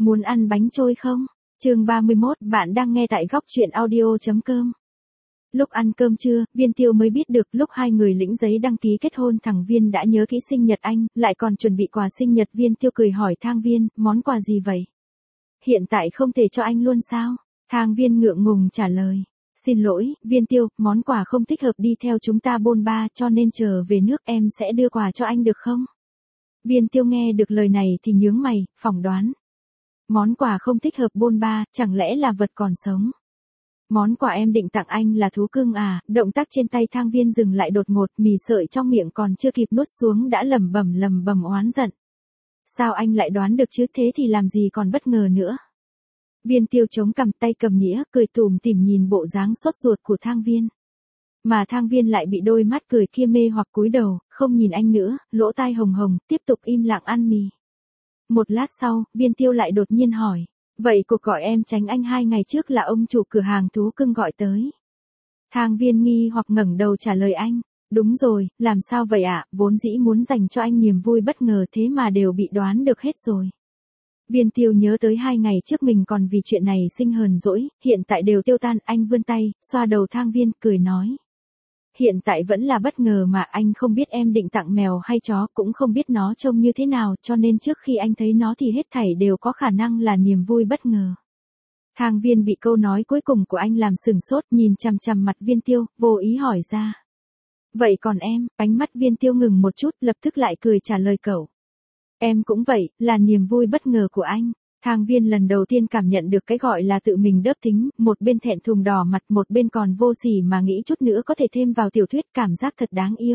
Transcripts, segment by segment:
Muốn ăn bánh trôi không? Chương 31, bạn đang nghe tại góc truyện audio.com. Lúc ăn cơm trưa, Viên Tiêu mới biết được lúc hai người lĩnh giấy đăng ký kết hôn thằng Viên đã nhớ kỹ sinh nhật anh, lại còn chuẩn bị quà sinh nhật. Viên Tiêu cười hỏi Thang Viên, món quà gì vậy? Hiện tại không thể cho anh luôn sao? Thang Viên ngượng ngùng trả lời. Xin lỗi, Viên Tiêu, món quà không thích hợp đi theo chúng ta bôn ba cho nên chờ về nước em sẽ đưa quà cho anh được không? Viên Tiêu nghe được lời này thì nhướng mày, phỏng đoán. Món quà không thích hợp bôn ba, chẳng lẽ là vật còn sống? Món quà em định tặng anh là thú cưng à? Động tác trên tay Thang Viên dừng lại đột ngột, mì sợi trong miệng còn chưa kịp nuốt xuống đã lẩm bẩm oán giận. Sao anh lại đoán được chứ, thế thì làm gì còn bất ngờ nữa? Viên Tiêu chống cằm, tay cầm nĩa, cười tủm tỉm nhìn bộ dáng sốt ruột của Thang Viên. Mà Thang Viên lại bị đôi mắt cười kia mê hoặc, cúi đầu, không nhìn anh nữa, lỗ tai hồng hồng, tiếp tục im lặng ăn mì. Một lát sau, Viên Tiêu lại đột nhiên hỏi, vậy cuộc gọi em tránh anh 2 ngày trước là ông chủ cửa hàng thú cưng gọi tới? Thang Viên nghi hoặc ngẩng đầu trả lời anh, đúng rồi, làm sao vậy ạ, vốn dĩ muốn dành cho anh niềm vui bất ngờ thế mà đều bị đoán được hết rồi. Viên Tiêu nhớ tới 2 ngày trước mình còn vì chuyện này sinh hờn dỗi, hiện tại đều tiêu tan. Anh vươn tay, xoa đầu Thang Viên, cười nói. Hiện tại vẫn là bất ngờ mà, anh không biết em định tặng mèo hay chó, cũng không biết nó trông như thế nào, cho nên trước khi anh thấy nó thì hết thảy đều có khả năng là niềm vui bất ngờ. Thang Viên bị câu nói cuối cùng của anh làm sửng sốt, nhìn chằm chằm mặt Viên Tiêu, vô ý hỏi ra. Vậy còn em? Ánh mắt Viên Tiêu ngừng một chút, lập tức lại cười trả lời cậu. Em cũng vậy, là niềm vui bất ngờ của anh. Thang Viên lần đầu tiên cảm nhận được cái gọi là tự mình đớp thính, một bên thẹn thùng đỏ mặt, một bên còn vô sỉ mà nghĩ chút nữa có thể thêm vào tiểu thuyết, cảm giác thật đáng yêu.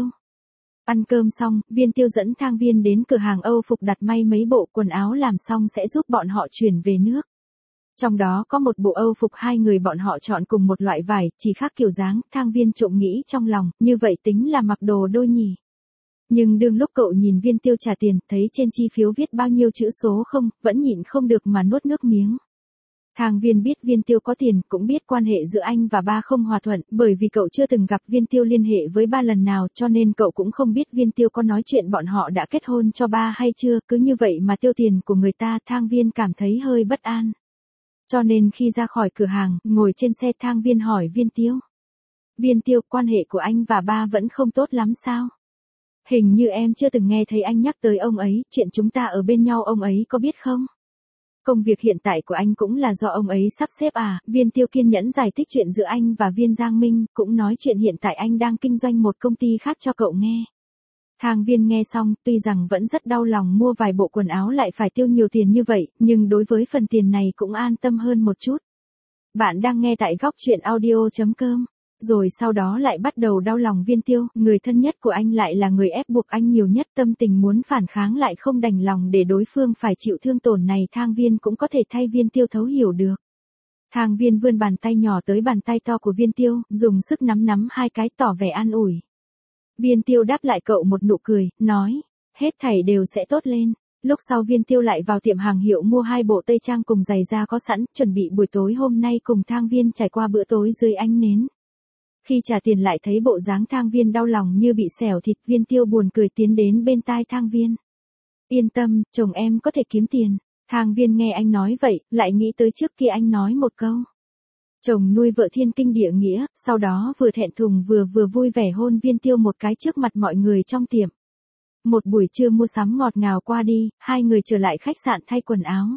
Ăn cơm xong, Viên Tiêu dẫn Thang Viên đến cửa hàng Âu phục đặt may mấy bộ quần áo làm xong sẽ giúp bọn họ chuyển về nước. Trong đó có một bộ Âu phục hai người bọn họ chọn cùng một loại vải, chỉ khác kiểu dáng. Thang Viên trộm nghĩ trong lòng, như vậy tính là mặc đồ đôi nhỉ. Nhưng đương lúc cậu nhìn Viên Tiêu trả tiền, thấy trên chi phiếu viết bao nhiêu chữ số không, vẫn nhịn không được mà nuốt nước miếng. Thang Viên biết Viên Tiêu có tiền, cũng biết quan hệ giữa anh và ba không hòa thuận, bởi vì cậu chưa từng gặp Viên Tiêu liên hệ với ba lần nào, cho nên cậu cũng không biết Viên Tiêu có nói chuyện bọn họ đã kết hôn cho ba hay chưa. Cứ như vậy mà tiêu tiền của người ta, Thang Viên cảm thấy hơi bất an. Cho nên khi ra khỏi cửa hàng, ngồi trên xe, Thang Viên hỏi Viên Tiêu. Viên Tiêu, quan hệ của anh và ba vẫn không tốt lắm sao? Hình như em chưa từng nghe thấy anh nhắc tới ông ấy, chuyện chúng ta ở bên nhau ông ấy có biết không? Công việc hiện tại của anh cũng là do ông ấy sắp xếp à? Viên Tiêu kiên nhẫn giải thích chuyện giữa anh và Viên Giang Minh, cũng nói chuyện hiện tại anh đang kinh doanh một công ty khác cho cậu nghe. Thang Viên nghe xong, tuy rằng vẫn rất đau lòng mua vài bộ quần áo lại phải tiêu nhiều tiền như vậy, nhưng đối với phần tiền này cũng an tâm hơn một chút. Bạn đang nghe tại góc truyện audio.com. Rồi sau đó lại bắt đầu đau lòng Viên Tiêu, người thân nhất của anh lại là người ép buộc anh nhiều nhất, tâm tình muốn phản kháng lại không đành lòng để đối phương phải chịu thương tổn này. Thang Viên cũng có thể thay Viên Tiêu thấu hiểu được. Thang Viên vươn bàn tay nhỏ tới bàn tay to của Viên Tiêu, dùng sức nắm hai cái, tỏ vẻ an ủi. Viên Tiêu đáp lại cậu một nụ cười, nói, hết thảy đều sẽ tốt lên. Lúc sau Viên Tiêu lại vào tiệm hàng hiệu mua 2 bộ tây trang cùng giày da có sẵn, chuẩn bị buổi tối hôm nay cùng Thang Viên trải qua bữa tối dưới ánh nến. Khi trả tiền lại thấy bộ dáng Thang Viên đau lòng như bị xẻo thịt, Viên Tiêu buồn cười tiến đến bên tai Thang Viên. Yên tâm, chồng em có thể kiếm tiền. Thang Viên nghe anh nói vậy, lại nghĩ tới trước kia anh nói một câu. Chồng nuôi vợ thiên kinh địa nghĩa, sau đó vừa thẹn thùng vừa vui vẻ hôn Viên Tiêu một cái trước mặt mọi người trong tiệm. Một buổi trưa mua sắm ngọt ngào qua đi, hai người trở lại khách sạn thay quần áo.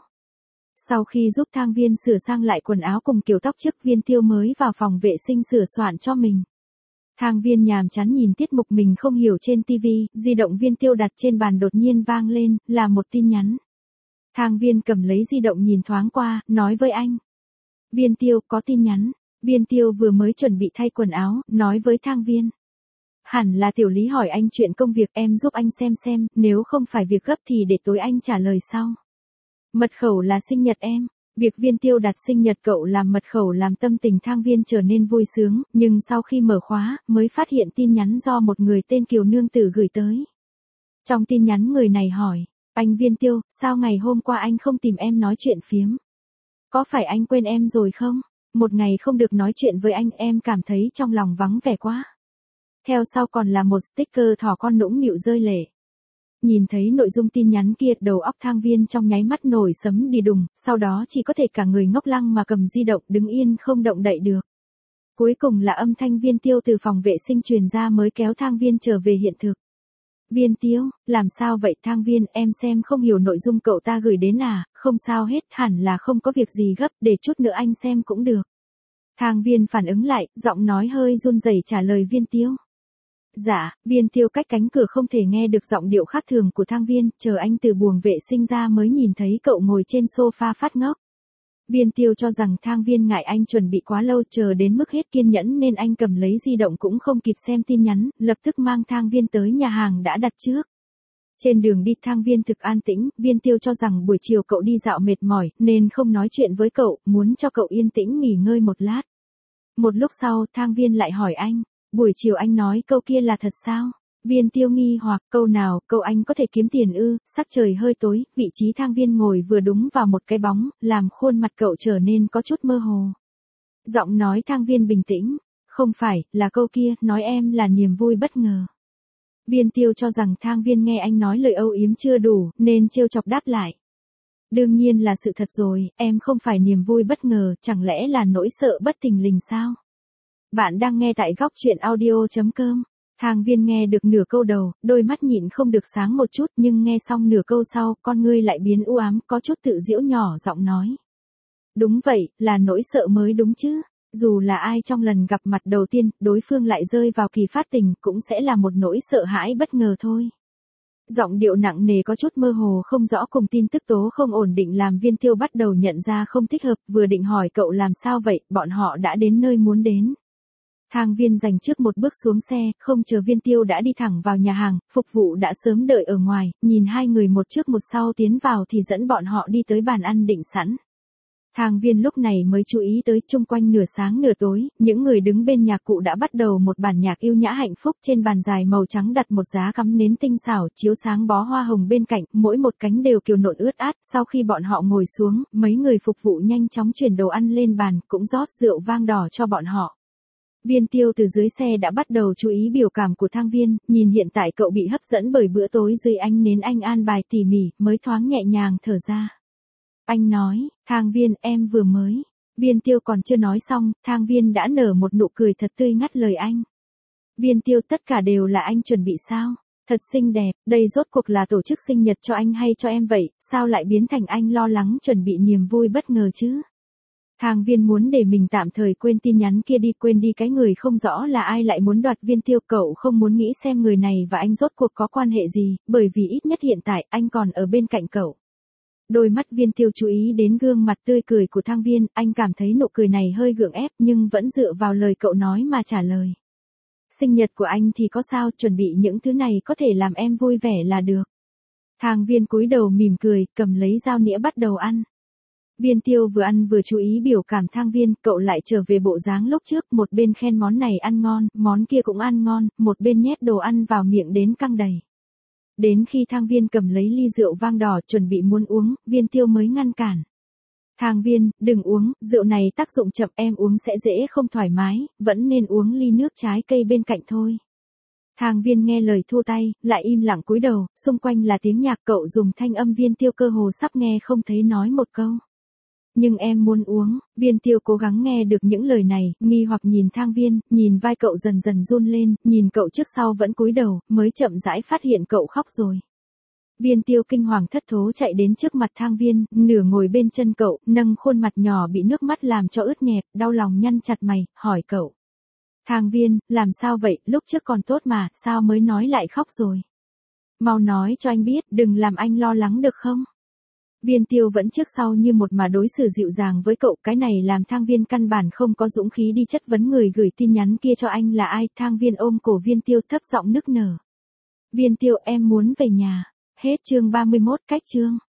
Sau khi giúp Thang Viên sửa sang lại quần áo cùng kiểu tóc trước, Viên Tiêu mới vào phòng vệ sinh sửa soạn cho mình. Thang Viên nhàm chán nhìn tiết mục mình không hiểu trên TV, di động Viên Tiêu đặt trên bàn đột nhiên vang lên, là một tin nhắn. Thang Viên cầm lấy di động nhìn thoáng qua, nói với anh. Viên Tiêu, có tin nhắn. Viên Tiêu vừa mới chuẩn bị thay quần áo, nói với Thang Viên. Hẳn là Tiểu Lý hỏi anh chuyện công việc, em giúp anh xem, nếu không phải việc gấp thì để tối anh trả lời sau. Mật khẩu là sinh nhật em. Việc Viên Tiêu đặt sinh nhật cậu làm mật khẩu làm tâm tình Thang Viên trở nên vui sướng, nhưng sau khi mở khóa, mới phát hiện tin nhắn do một người tên Kiều Nương Tử gửi tới. Trong tin nhắn người này hỏi, anh Viên Tiêu, sao ngày hôm qua anh không tìm em nói chuyện phiếm? Có phải anh quên em rồi không? Một ngày không được nói chuyện với anh, em cảm thấy trong lòng vắng vẻ quá. Theo sau còn là một sticker thỏ con nũng nịu rơi lệ. Nhìn thấy nội dung tin nhắn kia, đầu óc Thang Viên trong nháy mắt nổi sấm đi đùng, sau đó chỉ có thể cả người ngốc lăng mà cầm di động đứng yên không động đậy được. Cuối cùng là âm thanh Viên Tiêu từ phòng vệ sinh truyền ra mới kéo Thang Viên trở về hiện thực. Viên Tiêu, làm sao vậy Thang Viên, em xem không hiểu nội dung cậu ta gửi đến à, không sao hết, hẳn là không có việc gì gấp, để chút nữa anh xem cũng được. Thang Viên phản ứng lại, giọng nói hơi run rẩy trả lời Viên Tiêu. Dạ, Viên Tiêu cách cánh cửa không thể nghe được giọng điệu khác thường của Thang Viên, chờ anh từ buồng vệ sinh ra mới nhìn thấy cậu ngồi trên sofa phát ngốc. Viên Tiêu cho rằng Thang Viên ngại anh chuẩn bị quá lâu, chờ đến mức hết kiên nhẫn nên anh cầm lấy di động cũng không kịp xem tin nhắn, lập tức mang Thang Viên tới nhà hàng đã đặt trước. Trên đường đi Thang Viên thực an tĩnh, Viên Tiêu cho rằng buổi chiều cậu đi dạo mệt mỏi nên không nói chuyện với cậu, muốn cho cậu yên tĩnh nghỉ ngơi một lát. Một lúc sau Thang Viên lại hỏi anh, buổi chiều anh nói câu kia là thật sao? Viên Tiêu nghi hoặc, câu nào, câu anh có thể kiếm tiền ư? Sắc trời hơi tối, vị trí Thang Viên ngồi vừa đúng vào một cái bóng, làm khuôn mặt cậu trở nên có chút mơ hồ. Giọng nói Thang Viên bình tĩnh, không phải, là câu kia, nói em là niềm vui bất ngờ. Viên Tiêu cho rằng Thang Viên nghe anh nói lời âu yếm chưa đủ, nên trêu chọc đáp lại. Đương nhiên là sự thật rồi, em không phải niềm vui bất ngờ, chẳng lẽ là nỗi sợ bất thình lình sao? Bạn đang nghe tại góc truyện audio.com. Thang Viên nghe được nửa câu đầu, đôi mắt nhịn không được sáng một chút, nhưng nghe xong nửa câu sau, con ngươi lại biến u ám, có chút tự giễu nhỏ giọng nói. Đúng vậy, là nỗi sợ mới đúng chứ. Dù là ai trong lần gặp mặt đầu tiên, đối phương lại rơi vào kỳ phát tình, cũng sẽ là một nỗi sợ hãi bất ngờ thôi. Giọng điệu nặng nề có chút mơ hồ không rõ cùng tin tức tố không ổn định làm Viên Tiêu bắt đầu nhận ra không thích hợp, vừa định hỏi cậu làm sao vậy, bọn họ đã đến nơi muốn đến. Thang Viên dành trước một bước xuống xe, không chờ Viên Tiêu đã đi thẳng vào nhà hàng, phục vụ đã sớm đợi ở ngoài, nhìn hai người một trước một sau tiến vào thì dẫn bọn họ đi tới bàn ăn định sẵn. Thang Viên lúc này mới chú ý tới chung quanh nửa sáng nửa tối, những người đứng bên nhạc cụ đã bắt đầu một bản nhạc yêu nhã hạnh phúc, trên bàn dài màu trắng đặt một giá cắm nến tinh xảo, chiếu sáng bó hoa hồng bên cạnh, mỗi một cánh đều kiều nộn ướt át, sau khi bọn họ ngồi xuống, mấy người phục vụ nhanh chóng chuyển đồ ăn lên bàn, cũng rót rượu vang đỏ cho bọn họ. Viên Tiêu từ dưới xe đã bắt đầu chú ý biểu cảm của Thang Viên, nhìn hiện tại cậu bị hấp dẫn bởi bữa tối dưới ánh nến anh an bài tỉ mỉ, mới thoáng nhẹ nhàng thở ra. Anh nói, Thang Viên em vừa mới. Viên Tiêu còn chưa nói xong, Thang Viên đã nở một nụ cười thật tươi ngắt lời anh. Viên Tiêu tất cả đều là anh chuẩn bị sao? Thật xinh đẹp, đây rốt cuộc là tổ chức sinh nhật cho anh hay cho em vậy, sao lại biến thành anh lo lắng chuẩn bị niềm vui bất ngờ chứ? Thang Viên muốn để mình tạm thời quên tin nhắn kia đi, quên đi cái người không rõ là ai lại muốn đoạt Viên Tiêu, cậu không muốn nghĩ xem người này và anh rốt cuộc có quan hệ gì, bởi vì ít nhất hiện tại anh còn ở bên cạnh cậu. Đôi mắt Viên Tiêu chú ý đến gương mặt tươi cười của Thang Viên, anh cảm thấy nụ cười này hơi gượng ép nhưng vẫn dựa vào lời cậu nói mà trả lời. Sinh nhật của anh thì có sao, chuẩn bị những thứ này có thể làm em vui vẻ là được. Thang Viên cúi đầu mỉm cười, cầm lấy dao nĩa bắt đầu ăn. Viên Tiêu vừa ăn vừa chú ý biểu cảm Thang Viên, cậu lại trở về bộ dáng lúc trước, một bên khen món này ăn ngon, món kia cũng ăn ngon, một bên nhét đồ ăn vào miệng đến căng đầy. Đến khi Thang Viên cầm lấy ly rượu vang đỏ chuẩn bị muốn uống, Viên Tiêu mới ngăn cản. Thang Viên, đừng uống, rượu này tác dụng chậm, em uống sẽ dễ không thoải mái, vẫn nên uống ly nước trái cây bên cạnh thôi. Thang Viên nghe lời thua tay, lại im lặng cúi đầu, xung quanh là tiếng nhạc, cậu dùng thanh âm Viên Tiêu cơ hồ sắp nghe không thấy nói một câu. Nhưng em muốn uống. Viên Tiêu cố gắng nghe được những lời này, nghi hoặc nhìn Thang Viên, nhìn vai cậu dần dần run lên, nhìn cậu trước sau vẫn cúi đầu, mới chậm rãi phát hiện cậu khóc rồi. Viên Tiêu kinh hoàng thất thố chạy đến trước mặt Thang Viên, nửa ngồi bên chân cậu, nâng khuôn mặt nhỏ bị nước mắt làm cho ướt nhẹp, đau lòng nhăn chặt mày, hỏi cậu. Thang Viên, làm sao vậy, lúc trước còn tốt mà, sao mới nói lại khóc rồi? Mau nói cho anh biết, đừng làm anh lo lắng được không? Viên Tiêu vẫn trước sau như một mà đối xử dịu dàng với cậu, cái này làm Thang Viên căn bản không có dũng khí đi chất vấn người gửi tin nhắn kia cho anh là ai. Thang Viên ôm cổ Viên Tiêu thấp giọng nức nở. Viên Tiêu, em muốn về nhà. Hết chương 31 cách chương.